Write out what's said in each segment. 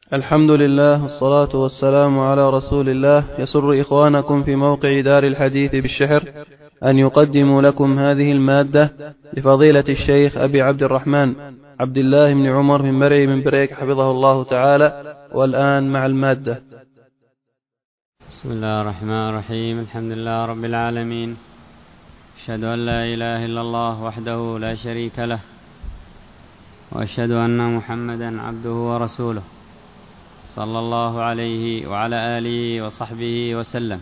الحمد لله والصلاة والسلام على رسول الله. يسر إخوانكم في موقع دار الحديث بالشحر أن يقدموا لكم هذه المادة لفضيلة الشيخ أبي عبد الرحمن عبد الله بن عمر بن مرعي بن بريك حفظه الله تعالى. والآن مع المادة. بسم الله الرحمن الرحيم. الحمد لله رب العالمين، أشهد أن لا إله إلا الله وحده لا شريك له، وأشهد أن محمدا عبده ورسوله صلى الله عليه وعلى آله وصحبه وسلم.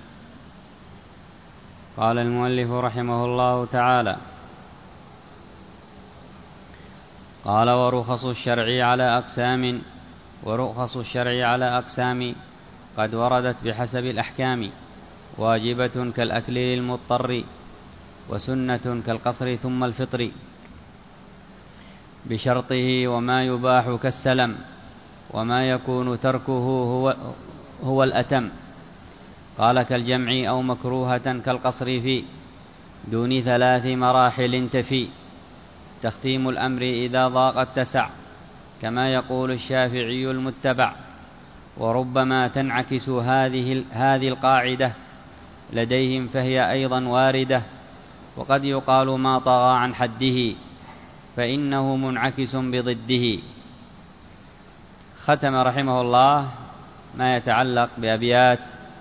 قال المؤلف رحمه الله تعالى: قال: ورخص الشرع على أقسام قد وردت بحسب الأحكام، واجبة كالأكل للمضطر، وسنة كالقصر ثم الفطر، بشرطه وما يباح كالسلم، وما يكون تركه هو الأتم. قال: كالجمع أو مكروهة كالقصر في دون 3 مراحل تفي، تختيم الأمر إذا ضاق اتسع، كما يقول الشافعي المتبع. وربما تنعكس هذه القاعدة لديهم، فهي أيضا واردة، وقد يقال ما طغى عن حده فإنه منعكس بضده. ختم رحمه الله ما يتعلق بأبيات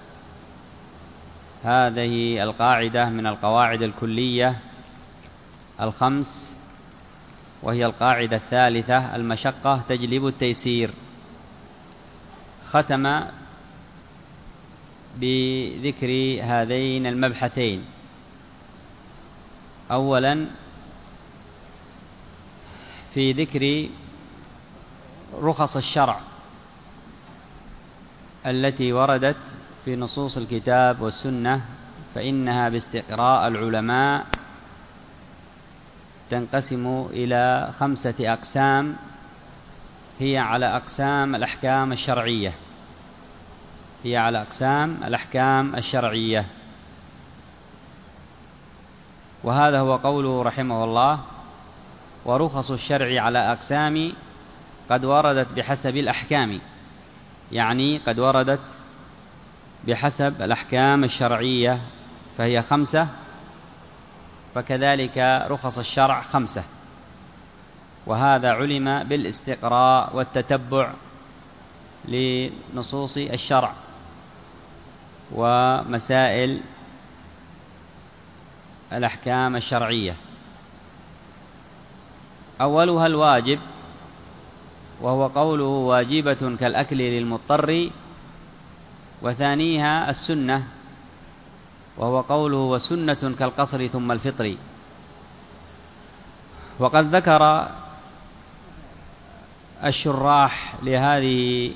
هذه القاعدة من القواعد الكلية ال5، وهي القاعدة الثالثة: المشقة تجلب التيسير. ختم بذكر هذين المبحثين. أولا في ذكر رخص الشرع التي وردت في نصوص الكتاب والسنة، فإنها باستقراء العلماء تنقسم إلى 5 أقسام، هي على أقسام الأحكام الشرعية. وهذا هو قوله رحمه الله: ورخص الشرع على أقسام قد وردت بحسب الأحكام، يعني قد وردت بحسب الأحكام الشرعية، فهي 5، فكذلك رخص الشرع 5، وهذا علم بالاستقراء والتتبع لنصوص الشرع ومسائل الأحكام الشرعية. أولها الواجب، وهو قوله: واجبة كالأكل للمضطر. وثانيها السنة، وهو قوله: وسنة كالقصر ثم الفطر. وقد ذكر الشراح لهذه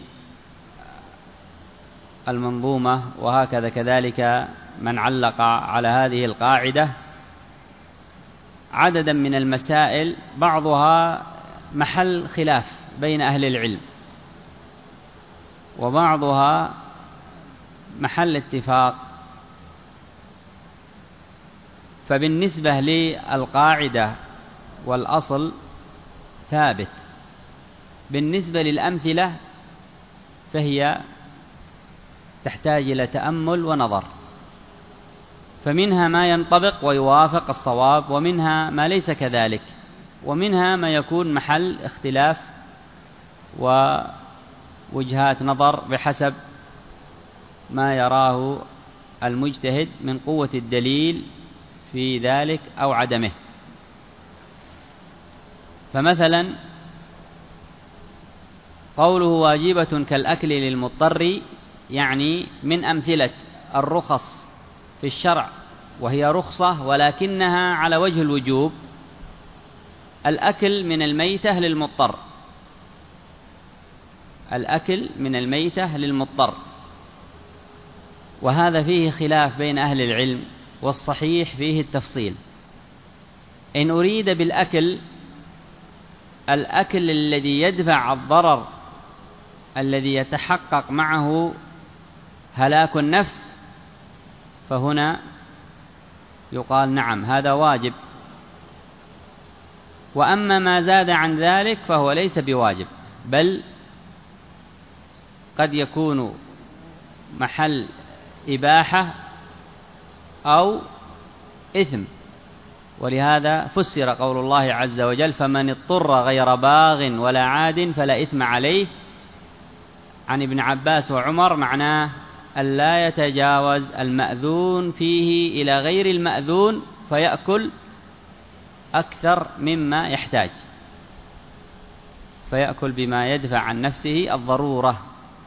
المنظومة، وهكذا كذلك من علق على هذه القاعدة، عددا من المسائل بعضها محل خلاف بين أهل العلم، وبعضها محل اتفاق. فبالنسبة للقاعدة والأصل ثابت، بالنسبة للأمثلة فهي تحتاج إلى تأمل ونظر، فمنها ما ينطبق ويوافق الصواب، ومنها ما ليس كذلك، ومنها ما يكون محل اختلاف ووجهات نظر بحسب ما يراه المجتهد من قوة الدليل في ذلك أو عدمه. فمثلا قوله: واجبة كالأكل للمضطر، يعني من أمثلة الرخص في الشرع، وهي رخصة ولكنها على وجه الوجوب، الأكل من الميتة للمضطر، وهذا فيه خلاف بين أهل العلم، والصحيح فيه التفصيل. إن أريد بالأكل الأكل الذي يدفع الضرر الذي يتحقق معه هلاك النفس، فهنا يقال نعم هذا واجب. وأما ما زاد عن ذلك فهو ليس بواجب، بل قد يكون محل إباحة أو إثم، ولهذا فسر قول الله عز وجل: فمن اضطر غير باغ ولا عاد فلا إثم عليه. عن ابن عباس وعمر معناه ألا يتجاوز المأذون فيه إلى غير المأذون فيأكل أكثر مما يحتاج، فيأكل بما يدفع عن نفسه الضرورة.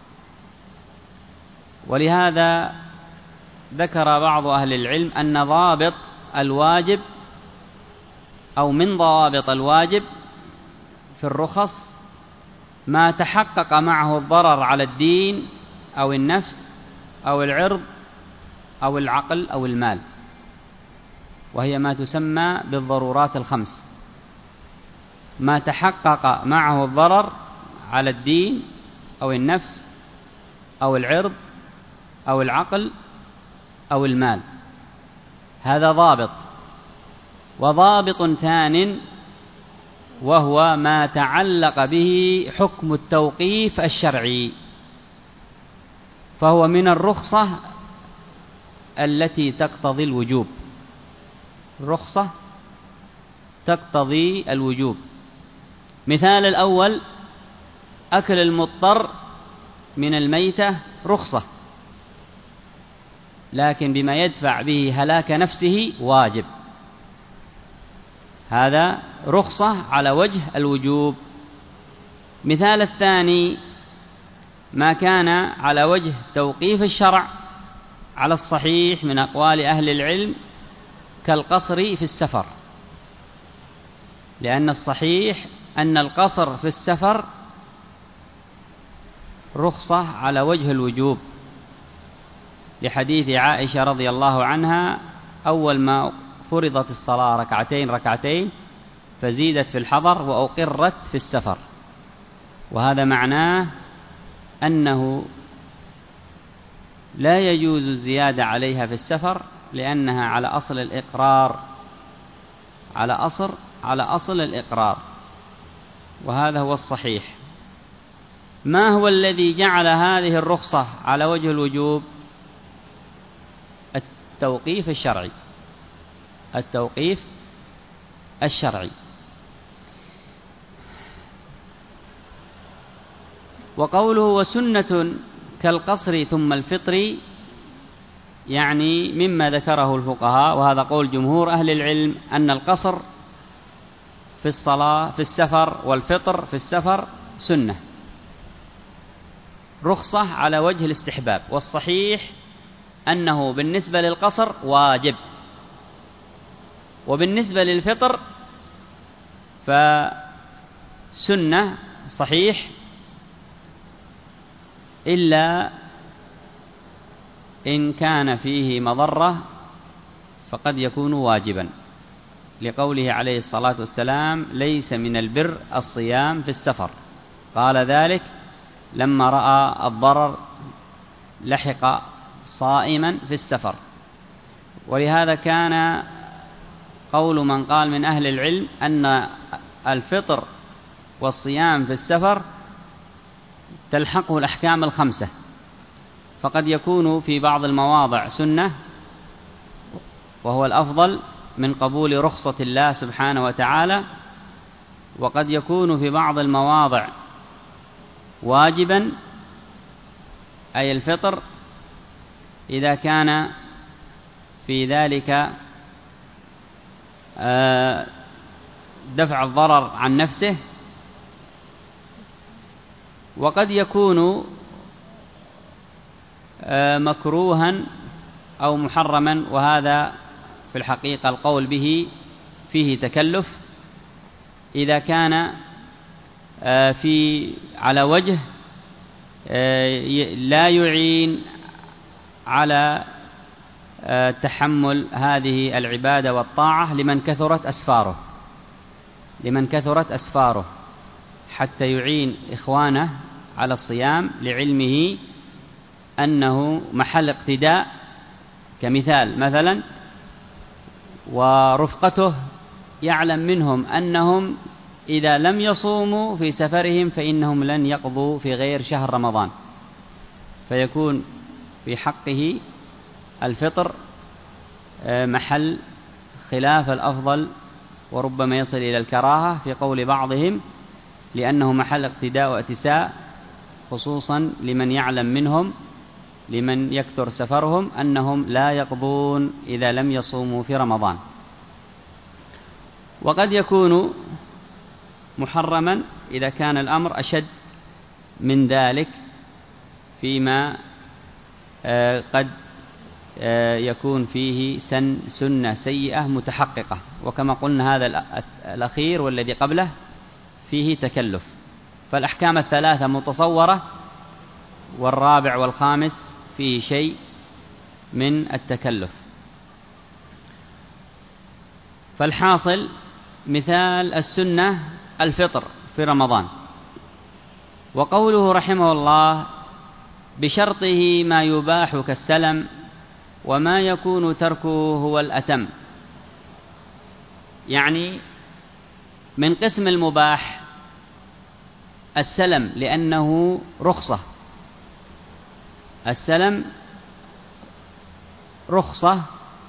ولهذا ذكر بعض أهل العلم أن ضابط الواجب أو من ضوابط الواجب في الرخص ما تحقق معه الضرر على الدين أو النفس أو العرض أو العقل أو المال، وهي ما تسمى بالضرورات الخمس. ما تحقق معه الضرر على الدين أو النفس أو العرض أو العقل أو المال، هذا ضابط. وضابط ثان وهو ما تعلق به حكم التوقيف الشرعي، فهو من الرخصة التي تقتضي الوجوب. الرخصة تقتضي الوجوب. مثال الأول: أكل المضطر من الميتة رخصة، لكن بما يدفع به هلاك نفسه واجب، هذا رخصة على وجه الوجوب. مثال الثاني: ما كان على وجه توقيف الشرع على الصحيح من أقوال أهل العلم كالقصر في السفر، لأن الصحيح أن القصر في السفر رخصة على وجه الوجوب، لحديث عائشة رضي الله عنها: أول ما فرضت الصلاة ركعتين فزيدت في الحضر وأقرت في السفر. وهذا معناه أنه لا يجوز الزيادة عليها في السفر، لأنها على أصل الإقرار، على أصل الإقرار، وهذا هو الصحيح. ما هو الذي جعل هذه الرخصة على وجه الوجوب؟ التوقيف الشرعي. التوقيف الشرعي. وقوله وسنة كالقصر ثم الفطر يعني مما ذكره الفقهاء، وهذا قول جمهور أهل العلم، أن القصر في الصلاة في السفر والفطر في السفر سنة، رخصة على وجه الاستحباب. والصحيح أنه بالنسبة للقصر واجب، وبالنسبة للفطر فسنة صحيح، إلا إن كان فيه مضرة فقد يكون واجبا، لقوله عليه الصلاة والسلام: ليس من البر الصيام في السفر. قال ذلك لما رأى الضرر لحق صائما في السفر. ولهذا كان قول من قال من أهل العلم أن الفطر والصيام في السفر تلحقه الأحكام الخمسة، فقد يكون في بعض المواضع سنة وهو الأفضل من قبول رخصة الله سبحانه وتعالى، وقد يكون في بعض المواضع واجبا، أي الفطر إذا كان في ذلك دفع الضرر عن نفسه، وقد يكون مكروها أو محرما، وهذا في الحقيقة القول به فيه تكلف، إذا كان على وجه لا يعين على تحمل هذه العبادة والطاعة لمن كثرت أسفاره حتى يعين إخوانه على الصيام، لعلمه أنه محل اقتداء كمثال مثلا، ورفقته يعلم منهم أنهم إذا لم يصوموا في سفرهم فإنهم لن يقضوا في غير شهر رمضان، فيكون في حقه الفطر محل خلاف الأفضل، وربما يصل إلى الكراهة في قول بعضهم، لأنه محل اقتداء واتساء، خصوصا لمن يعلم منهم لمن يكثر سفرهم أنهم لا يقضون إذا لم يصوموا في رمضان. وقد يكون محرما إذا كان الأمر أشد من ذلك، فيما قد يكون فيه سنة سيئة متحققة، وكما قلنا هذا الأخير والذي قبله فيه تكلف، فالأحكام الثلاثة متصورة، والرابع والخامس فيه شيء من التكلف. فالحاصل مثال السنة الفطر في رمضان. وقوله رحمه الله بشرطه ما يباح كالسلم وما يكون تركه هو الأتم، يعني من قسم المباح السلم لأنه رخصة، السلم رخصة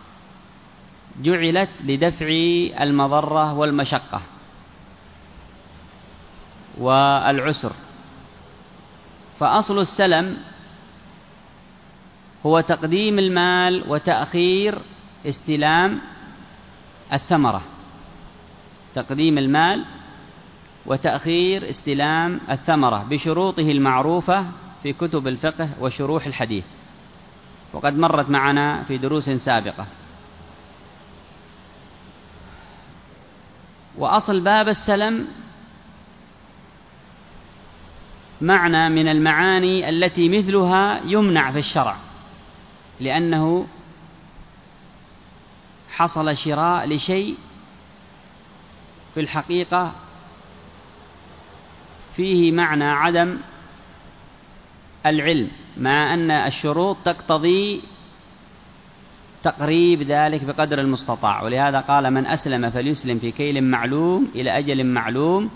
جعلت لدفع المضرة والمشقة والعسر. فأصل السلم هو تقديم المال وتأخير استلام الثمرة، تقديم المال وتأخير استلام الثمرة بشروطه المعروفة في كتب الفقه وشروح الحديث، وقد مرت معنا في دروس سابقة. وأصل باب السلم معنى من المعاني التي مثلها يمنع في الشرع، لأنه حصل شراء لشيء في الحقيقة فيه معنى عدم العلم، مع أن الشروط تقتضي تقريب ذلك بقدر المستطاع. ولهذا قال من أسلم فليسلم في كيل معلوم إلى أجل معلوم،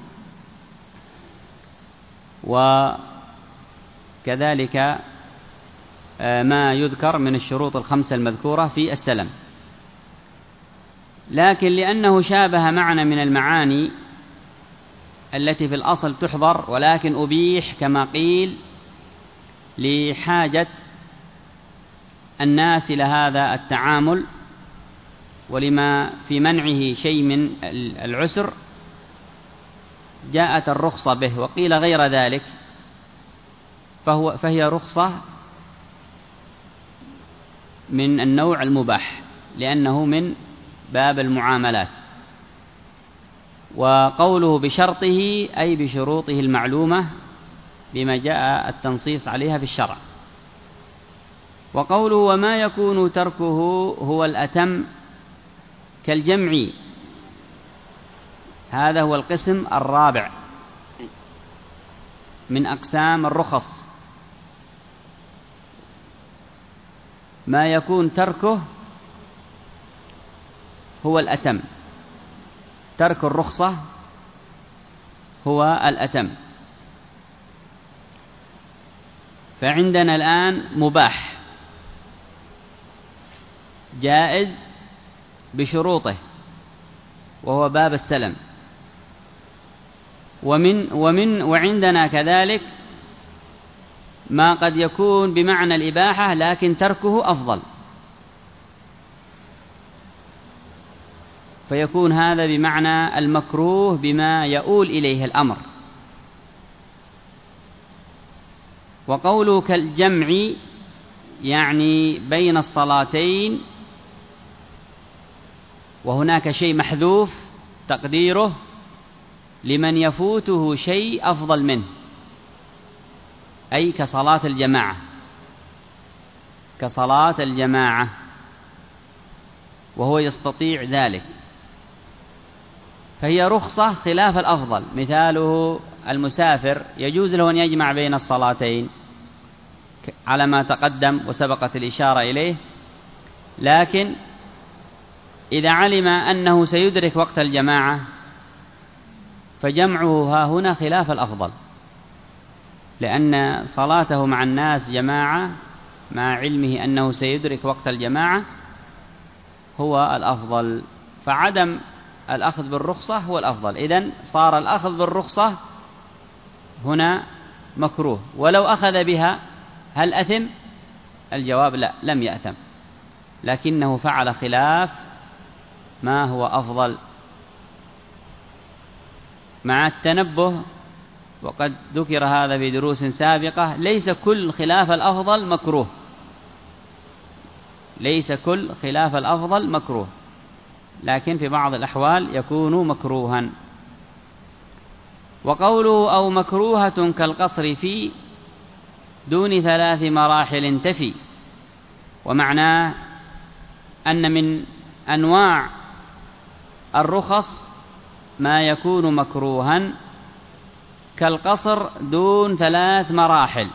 وكذلك ما يذكر من الشروط الخمسة المذكورة في السلم. لكن لأنه شابه معنى من المعاني التي في الأصل تحضر، ولكن أبيح كما قيل لحاجة الناس إلى هذا التعامل، ولما في منعه شيء من العسر جاءت الرخصة به، وقيل غير ذلك، فهي رخصة من النوع المباح لأنه من باب المعاملات. وقوله بشرطه أي بشروطه المعلومة بما جاء التنصيص عليها في الشرع. وقوله وما يكون تركه هو الأتم كالجمع، هذا هو القسم الرابع من أقسام الرخص، ما يكون تركه هو الأتم، ترك الرخصة هو الأتم. فعندنا الآن مباح جائز بشروطه وهو باب السلم، وعندنا كذلك ما قد يكون بمعنى الإباحة لكن تركه أفضل، فيكون هذا بمعنى المكروه بما يؤول إليه الأمر. وقوله كالجمع يعني بين الصلاتين، وهناك شيء محذوف تقديره لمن يفوته شيء أفضل منه، أي كصلاة الجماعة، كصلاة الجماعة وهو يستطيع ذلك، فهي رخصة خلاف الأفضل. مثاله المسافر يجوز له أن يجمع بين الصلاتين على ما تقدم وسبقت الإشارة إليه، لكن إذا علم أنه سيدرك وقت الجماعة فجمعه ها هنا خلاف الأفضل، لأن صلاته مع الناس جماعة مع علمه أنه سيدرك وقت الجماعة هو الأفضل، فعدم الأخذ بالرخصة هو الأفضل. إذن صار الأخذ بالرخصة هنا مكروه، ولو أخذ بها هل أثم؟ الجواب لا، لم يأثم، لكنه فعل خلاف ما هو أفضل، مع التنبه، وقد ذكر هذا في دروس سابقة، ليس كل خلاف الأفضل مكروه، ليس كل خلاف الأفضل مكروه، لكن في بعض الأحوال يكون مكروها. وقوله أو مكروهة كالقصر في دون 3 مراحل تفي، ومعناه أن من أنواع الرخص ما يكون مكروها كالقصر دون 3 مراحل،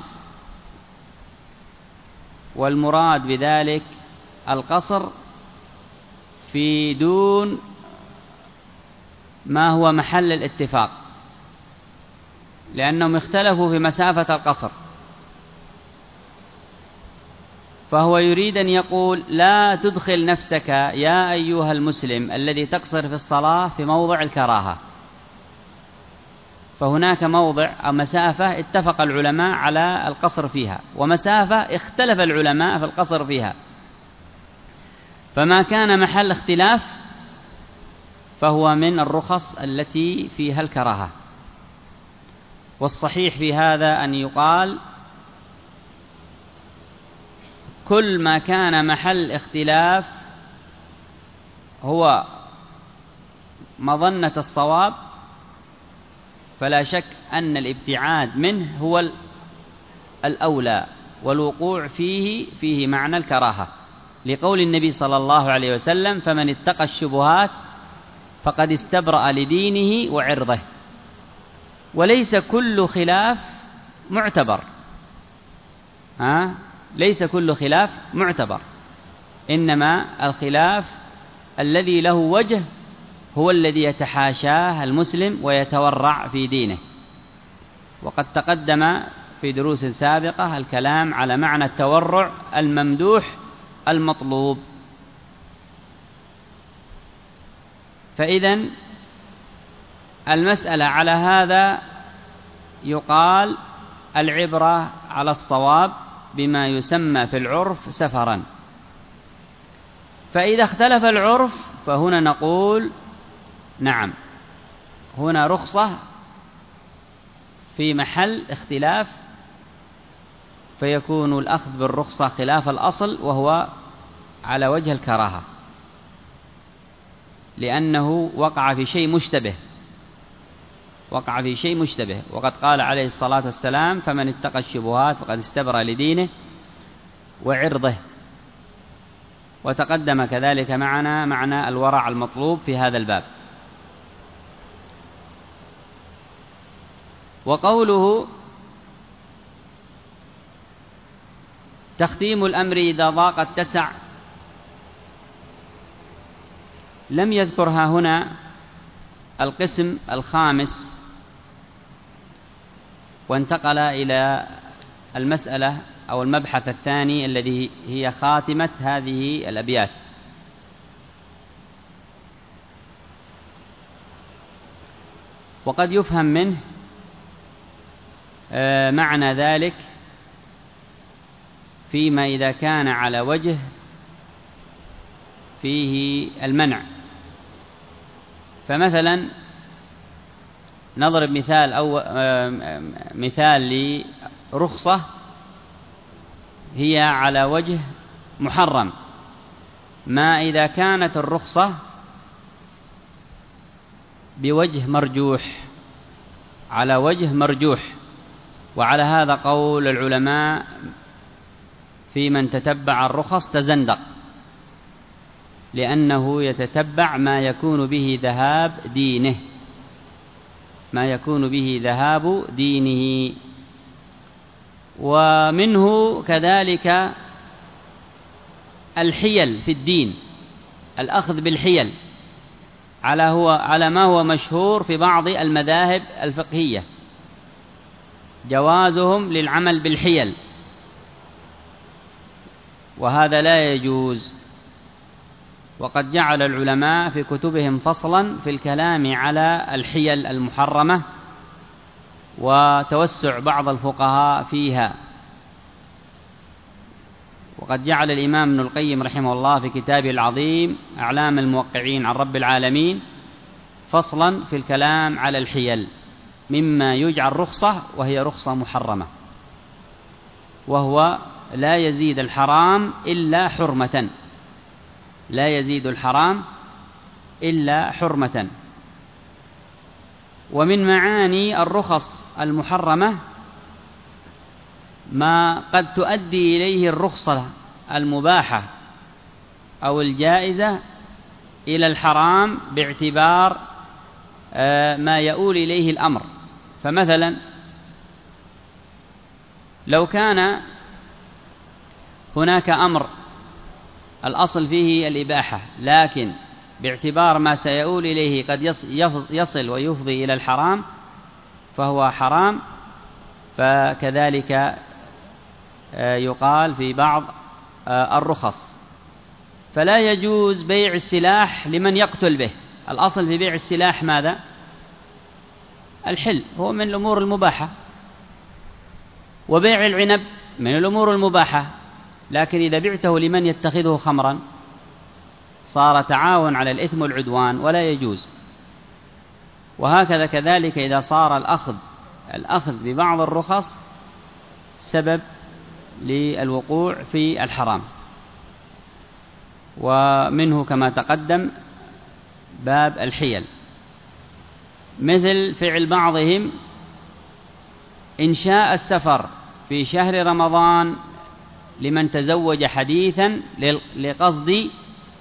والمراد بذلك القصر في دون ما هو محل الاتفاق، لأنهم اختلفوا في مسافة القصر، فهو يريد أن يقول لا تدخل نفسك يا أيها المسلم الذي تقصر في الصلاة في موضع الكراهة، فهناك موضع أو مسافة اتفق العلماء على القصر فيها، ومسافة اختلف العلماء في القصر فيها، فما كان محل اختلاف فهو من الرخص التي فيها الكراهة. والصحيح في هذا أن يقال كل ما كان محل اختلاف هو مظنة الصواب فلا شك أن الابتعاد منه هو الأولى، والوقوع فيه معنى الكراهة، لقول النبي صلى الله عليه وسلم فمن اتقى الشبهات فقد استبرأ لدينه وعرضه. وليس كل خلاف معتبر، ليس كل خلاف معتبر، إنما الخلاف الذي له وجه هو الذي يتحاشاه المسلم ويتورع في دينه. وقد تقدم في دروس سابقة الكلام على معنى التورع الممدوح المطلوب. فإذن المسألة على هذا يقال العبرة على الصواب بما يسمى في العرف سفرا، فإذا اختلف العرف فهنا نقول نعم هنا رخصة في محل اختلاف، فيكون الأخذ بالرخصة خلاف الأصل وهو على وجه الكراهة، لأنه وقع في شيء مشتبه، وقع في شيء مشتبه. وقد قال عليه الصلاة والسلام فمن اتقى الشبهات فقد استبرأ لدينه وعرضه. وتقدم كذلك معنا معنى الورع المطلوب في هذا الباب. وقوله تختيم الأمر إذا ضاق اتسع، لم يذكرها هنا القسم الخامس، وانتقل إلى المسألة أو المبحث الثاني الذي هي خاتمة هذه الأبيات. وقد يفهم منه معنى ذلك فيما إذا كان على وجه فيه المنع. فمثلا نضرب مثال أو مثال لرخصة هي على وجه محرم، ما إذا كانت الرخصة بوجه مرجوح، على وجه مرجوح. وعلى هذا قول العلماء في من تتبع الرخص تزندق، لأنه يتتبع ما يكون به ذهاب دينه، ما يكون به ذهاب دينه. ومنه كذلك الحيل في الدين، الأخذ بالحيل على ما هو مشهور في بعض المذاهب الفقهية، جوازهم للعمل بالحيل، وهذا لا يجوز. وقد جعل العلماء في كتبهم فصلا في الكلام على الحيل المحرمة، وتوسع بعض الفقهاء فيها. وقد جعل الإمام ابن القيم رحمه الله في كتابه العظيم أعلام الموقعين عن رب العالمين فصلا في الكلام على الحيل مما يجعل رخصة وهي رخصة محرمة، وهو لا يزيد الحرام إلا حرمة، لا يزيد الحرام إلا حرمة. ومن معاني الرخص المحرمة ما قد تؤدي إليه الرخصة المباحة أو الجائزة إلى الحرام باعتبار ما يؤول إليه الأمر. فمثلا لو كان هناك أمر الأصل فيه الإباحة، لكن باعتبار ما سيؤول إليه قد يصل ويفضي إلى الحرام فهو حرام، فكذلك يقال في بعض الرخص. فلا يجوز بيع السلاح لمن يقتل به. الأصل في بيع السلاح ماذا؟ الحل، هو من الأمور المباحة. وبيع العنب من الأمور المباحة، لكن إذا بعته لمن يتخذه خمرا صار تعاون على الإثم والعدوان ولا يجوز. وهكذا كذلك إذا صار الأخذ ببعض الرخص سبب للوقوع في الحرام. ومنه كما تقدم باب الحيل، مثل فعل بعضهم إنشاء السفر في شهر رمضان لمن تزوج حديثا لقصد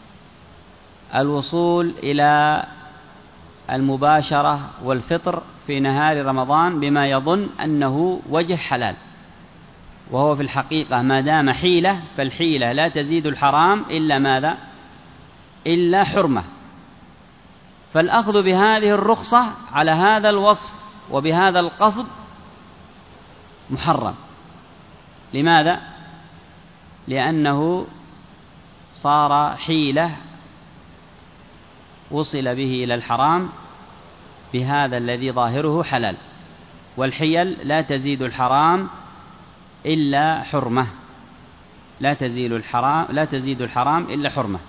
الوصول إلى المباشرة والفطر في نهار رمضان بما يظن أنه وجه حلال، وهو في الحقيقة ما دام حيلة فالحيلة لا تزيد الحرام إلا ماذا؟ إلا حرمة. فالأخذ بهذه الرخصة على هذا الوصف وبهذا القصد محرم. لماذا؟ لأنه صار حيلة وصل به إلى الحرام بهذا الذي ظاهره حلال، والحيل لا تزيد الحرام إلا حرمة، لا تزيد الحرام إلا حرمة.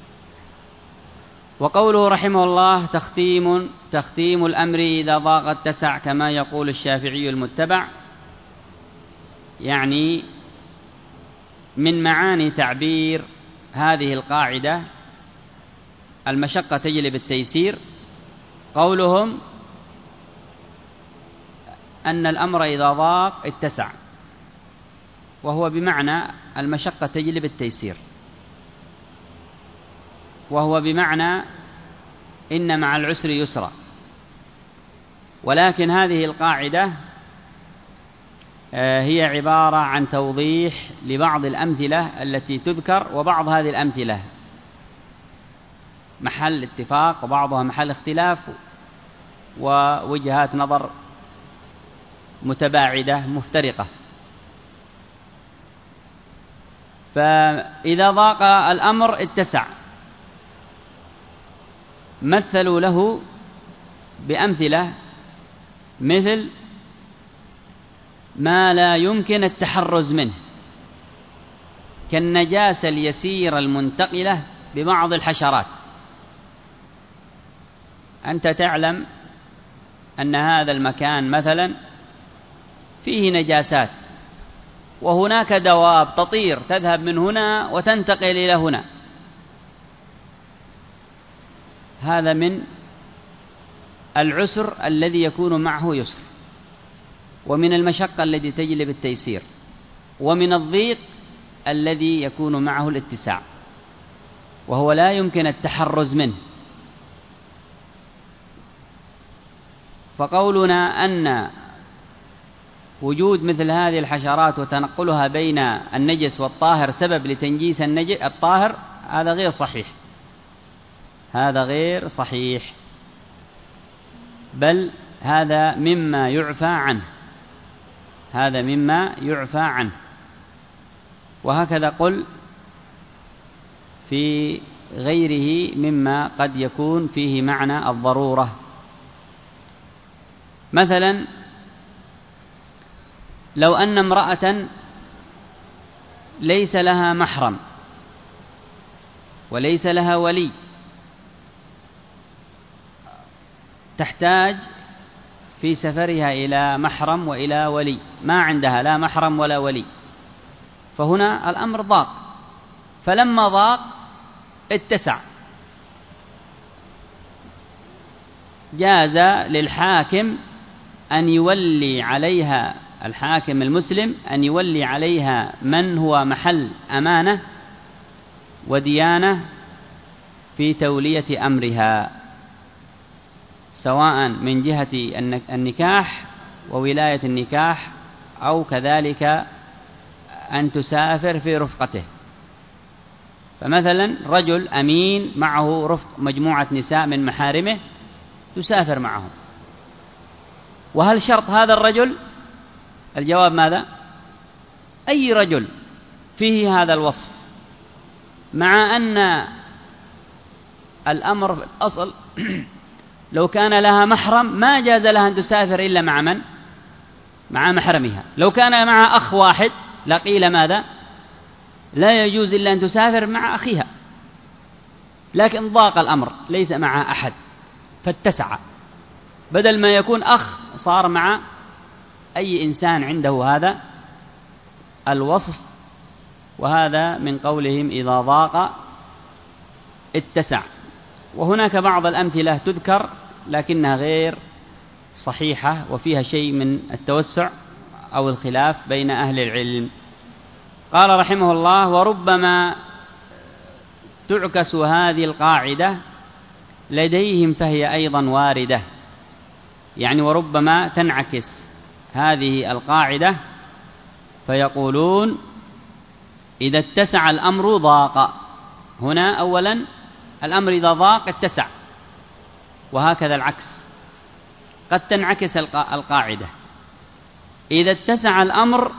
وقوله رحمه الله تختيم الأمر إذا ضاق اتسع، كما يقول الشافعي المتبع، يعني من معاني تعبير هذه القاعدة المشقة تجلب التيسير قولهم أن الأمر إذا ضاق اتسع، وهو بمعنى المشقة تجلب التيسير، وهو بمعنى إن مع العسر يسرا. ولكن هذه القاعدة هي عبارة عن توضيح لبعض الأمثلة التي تذكر، وبعض هذه الأمثلة محل اتفاق وبعضها محل اختلاف ووجهات نظر متباعدة مفترقة. فإذا ضاق الأمر اتسع، مثلوا له بأمثلة مثل ما لا يمكن التحرز منه، كالنجاسة اليسيرة المنتقلة ببعض الحشرات. أنت تعلم أن هذا المكان مثلا فيه نجاسات، وهناك دواب تطير تذهب من هنا وتنتقل إلى هنا، هذا من العسر الذي يكون معه يسر، ومن المشقة التي تجلب التيسير، ومن الضيق الذي يكون معه الاتساع، وهو لا يمكن التحرز منه. فقولنا أن وجود مثل هذه الحشرات وتنقلها بين النجس والطاهر سبب لتنجيس الطاهر، هذا غير صحيح، هذا غير صحيح، بل هذا مما يعفى عنه. هذا مما يعفى عنه. وهكذا قل في غيره مما قد يكون فيه معنى الضرورة. مثلا لو أن امرأة ليس لها محرم وليس لها ولي، تحتاج في سفرها إلى محرم وإلى ولي، ما عندها لا محرم ولا ولي، فهنا الأمر ضاق، فلما ضاق اتسع، جاز للحاكم أن يولي عليها، الحاكم المسلم أن يولي عليها من هو محل أمانة وديانة في تولية أمرها، سواء من جهة النكاح وولاية النكاح، أو كذلك أن تسافر في رفقته. فمثلا رجل أمين معه رفق مجموعة نساء من محارمه تسافر معهم، وهل شرط هذا الرجل؟ الجواب ماذا؟ أي رجل فيه هذا الوصف، مع أن الأمر في الأصل لو كان لها محرم ما جاز لها أن تسافر إلا مع من؟ مع محرمها. لو كان مع أخ واحد لقيل ماذا؟ لا يجوز إلا أن تسافر مع أخيها، لكن ضاق الأمر ليس مع أحد فاتسع، بدل ما يكون أخ صار مع أي إنسان عنده هذا الوصف. وهذا من قولهم إذا ضاق اتسع. وهناك بعض الأمثلة تذكر لكنها غير صحيحة وفيها شيء من التوسع أو الخلاف بين أهل العلم. قال رحمه الله: وربما تعكس هذه القاعدة لديهم فهي أيضا واردة، يعني وربما تنعكس هذه القاعدة فيقولون إذا اتسع الأمر ضاق. هنا أولا الأمر إذا ضاق اتسع، وهكذا العكس قد تنعكس القاعدة إذا اتسع الأمر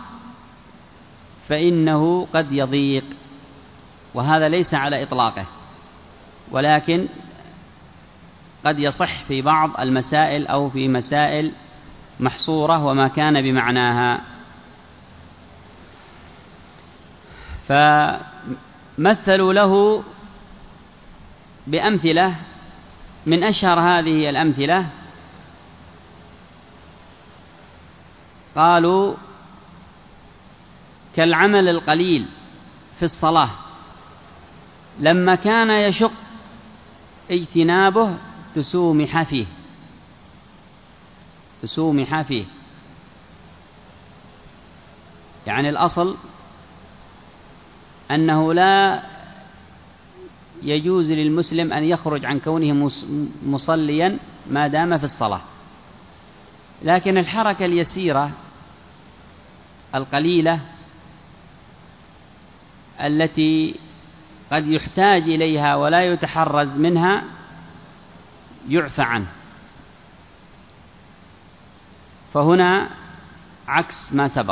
فإنه قد يضيق، وهذا ليس على إطلاقه، ولكن قد يصح في بعض المسائل أو في مسائل محصورة وما كان بمعناها. فمثلوا له بأمثلة، من أشهر هذه الأمثلة قالوا كالعمل القليل في الصلاة لما كان يشق اجتنابه تسومح فيه. يعني الأصل أنه لا يجوز للمسلم أن يخرج عن كونه مصليا ما دام في الصلاة، لكن الحركة اليسيرة القليلة التي قد يحتاج إليها ولا يتحرز منها يعفى عنه. فهنا عكس ما سبق،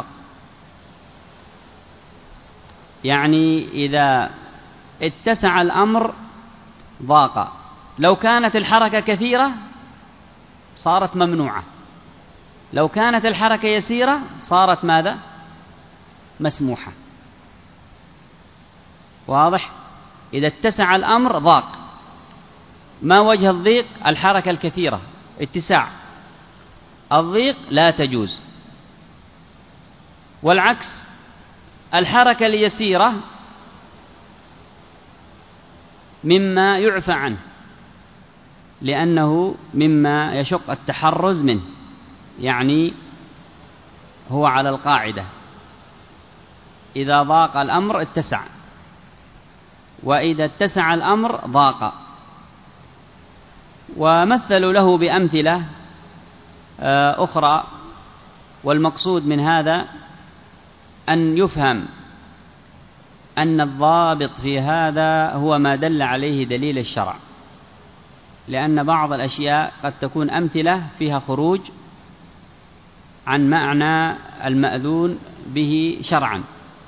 يعني إذا اتسع الأمر ضاق، لو كانت الحركة كثيرة صارت ممنوعة، لو كانت الحركة يسيرة صارت ماذا؟ مسموحة. واضح؟ إذا اتسع الأمر ضاق. ما وجه الضيق؟ الحركة الكثيرة، اتساع. الضيق لا تجوز. والعكس الحركة اليسيرة مما يعفى عنه، لأنه مما يشق التحرز منه، يعني هو على القاعدة إذا ضاق الأمر اتسع، وإذا اتسع الأمر ضاق. ومثلوا له بأمثلة أخرى، والمقصود من هذا أن يفهم أن الضابط في هذا هو ما دل عليه دليل الشرع، لأن بعض الأشياء قد تكون أمثلة فيها خروج عن معنى المأذون به شرعا،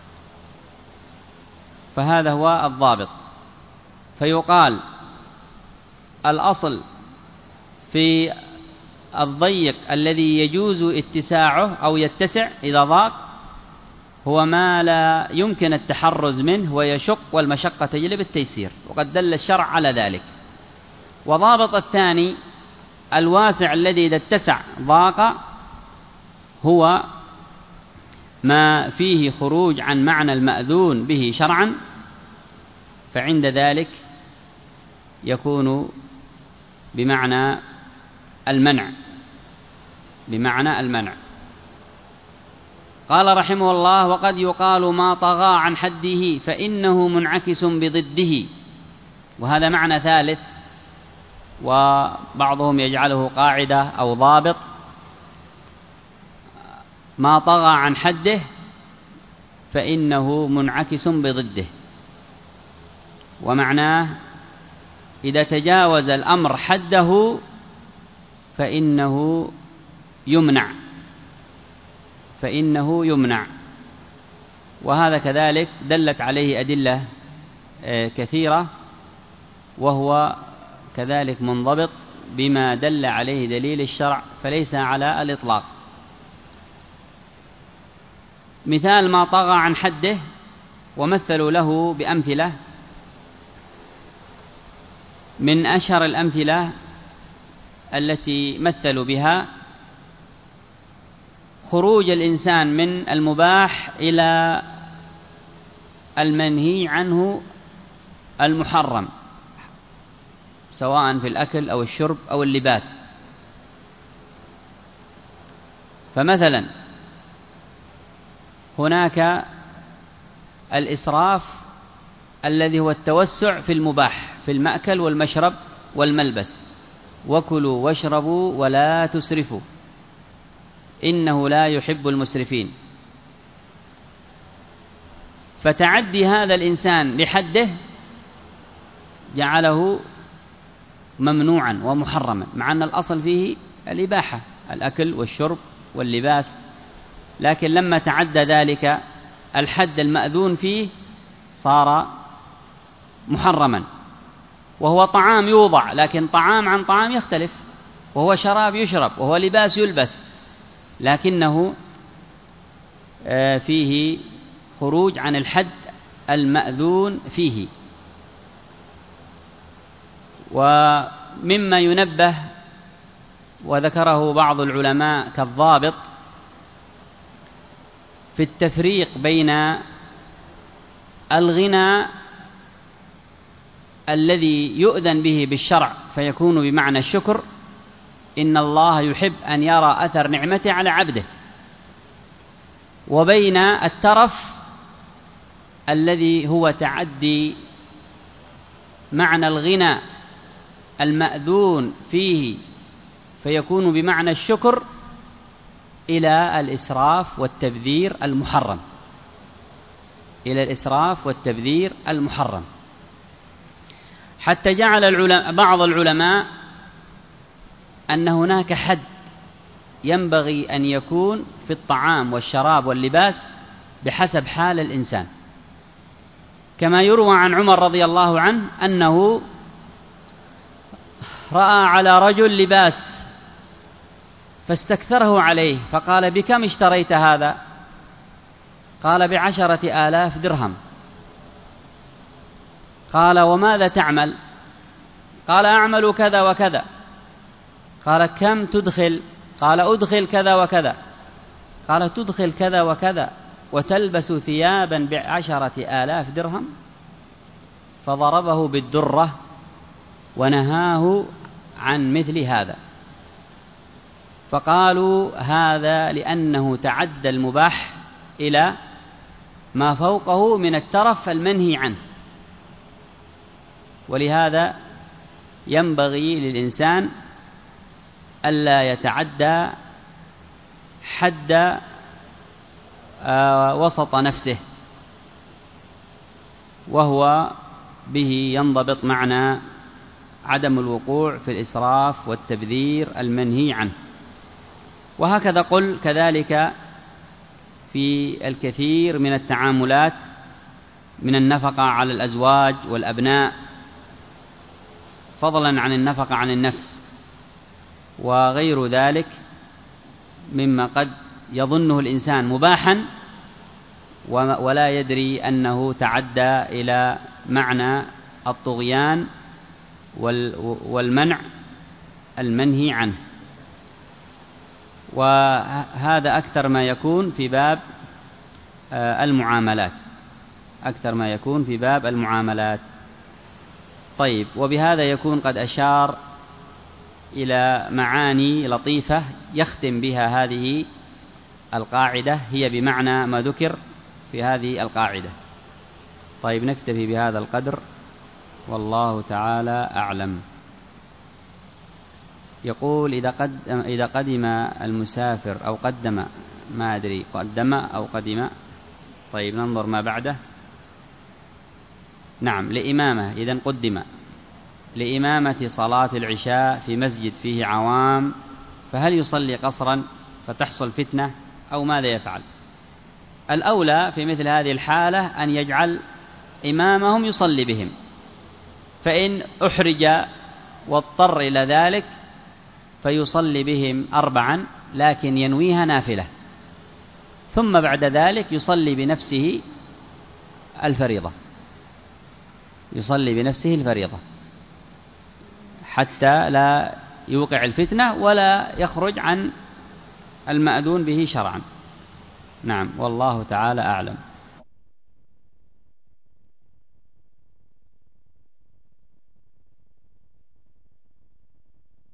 فهذا هو الضابط. فيقال الأصل في الضيق الذي يجوز اتساعه أو يتسع إذا ضاق هو ما لا يمكن التحرز منه ويشق، والمشقة تجلب التيسير، وقد دل الشرع على ذلك. وضابط الثاني الواسع الذي إذا اتسع ضاق هو ما فيه خروج عن معنى المأذون به شرعا، فعند ذلك يكون بمعنى المنع. قال رحمه الله: وقد يقال ما طغى عن حده فإنه منعكس بضده. وهذا معنى ثالث، وبعضهم يجعله قاعدة أو ضابط: ما طغى عن حده فإنه منعكس بضده. ومعناه إذا تجاوز الأمر حده فإنه يمنع. وهذا كذلك دلت عليه أدلة كثيرة، وهو كذلك منضبط بما دل عليه دليل الشرع، فليس على الإطلاق. مثال ما طغى عن حده، ومثلوا له بأمثلة. من أشهر الأمثلة التي مثلوا بها خروج الإنسان من المباح إلى المنهي عنه المحرم، سواء في الأكل أو الشرب أو اللباس. فمثلا هناك الإسراف الذي هو التوسع في المباح في المأكل والمشرب والملبس: وكلوا واشربوا ولا تسرفوا إنه لا يحب المسرفين. فتعدي هذا الإنسان لحده جعله ممنوعا ومحرما، مع أن الأصل فيه الإباحة، الأكل والشرب واللباس، لكن لما تعدى ذلك الحد المأذون فيه صار محرما. وهو طعام يوضع، لكن طعام عن طعام يختلف، وهو شراب يشرب، وهو لباس يلبس، لكنه فيه خروج عن الحد المأذون فيه. ومما ينبه وذكره بعض العلماء كالضابط في التفريق بين الغنى الذي يؤذن به بالشرع فيكون بمعنى الشكر: إن الله يحب أن يرى أثر نعمته على عبده، وبين الترف الذي هو تعدي معنى الغنى المأذون فيه فيكون بمعنى الشكر إلى الإسراف والتبذير المحرم، حتى جعل بعض العلماء أن هناك حد ينبغي أن يكون في الطعام والشراب واللباس بحسب حال الإنسان، كما يروى عن عمر رضي الله عنه أنه رأى على رجل لباس فاستكثره عليه، فقال: بكم اشتريت هذا؟ قال: ب10,000 درهم. قال: وماذا تعمل؟ قال: أعمل كذا وكذا. قال: كم تدخل؟ قال: أدخل كذا وكذا. قال: تدخل كذا وكذا وتلبس ثيابا ب10,000 درهم؟ فضربه بالدرة ونهاه عن مثل هذا. فقالوا: هذا لأنه تعدى المباح إلى ما فوقه من الترف المنهي عنه. ولهذا ينبغي للإنسان ألا يتعدى حد وسط نفسه، وهو به ينضبط معنى عدم الوقوع في الإسراف والتبذير المنهي عنه. وهكذا قل كذلك في الكثير من التعاملات من النفقة على الأزواج والأبناء، فضلا عن النفقة عن النفس وغير ذلك مما قد يظنه الإنسان مباحا ولا يدري أنه تعدى إلى معنى الطغيان والمنع المنهي عنه. وهذا أكثر ما يكون في باب المعاملات، أكثر ما يكون في باب المعاملات. طيب، وبهذا يكون قد أشار إلى معاني لطيفة يختم بها هذه القاعدة، هي بمعنى ما ذكر في هذه القاعدة. طيب، نكتفي بهذا القدر، والله تعالى أعلم. يقول إذا قدم المسافر أو قدم، ما أدري قدم أو قدم. طيب، ننظر ما بعده. نعم، لإمامة، إذن قدم لإمامة صلاة العشاء في مسجد فيه عوام، فهل يصلي قصرا فتحصل فتنة أو ماذا يفعل؟ الأولى في مثل هذه الحالة أن يجعل إمامهم يصلي بهم، فإن أحرج واضطر إلى ذلك فيصلي بهم 4 لكن ينويها نافلة، ثم بعد ذلك يصلي بنفسه الفريضة، يصلي بنفسه الفريضة حتى لا يوقع الفتنة ولا يخرج عن المأذون به شرعا. نعم، والله تعالى أعلم.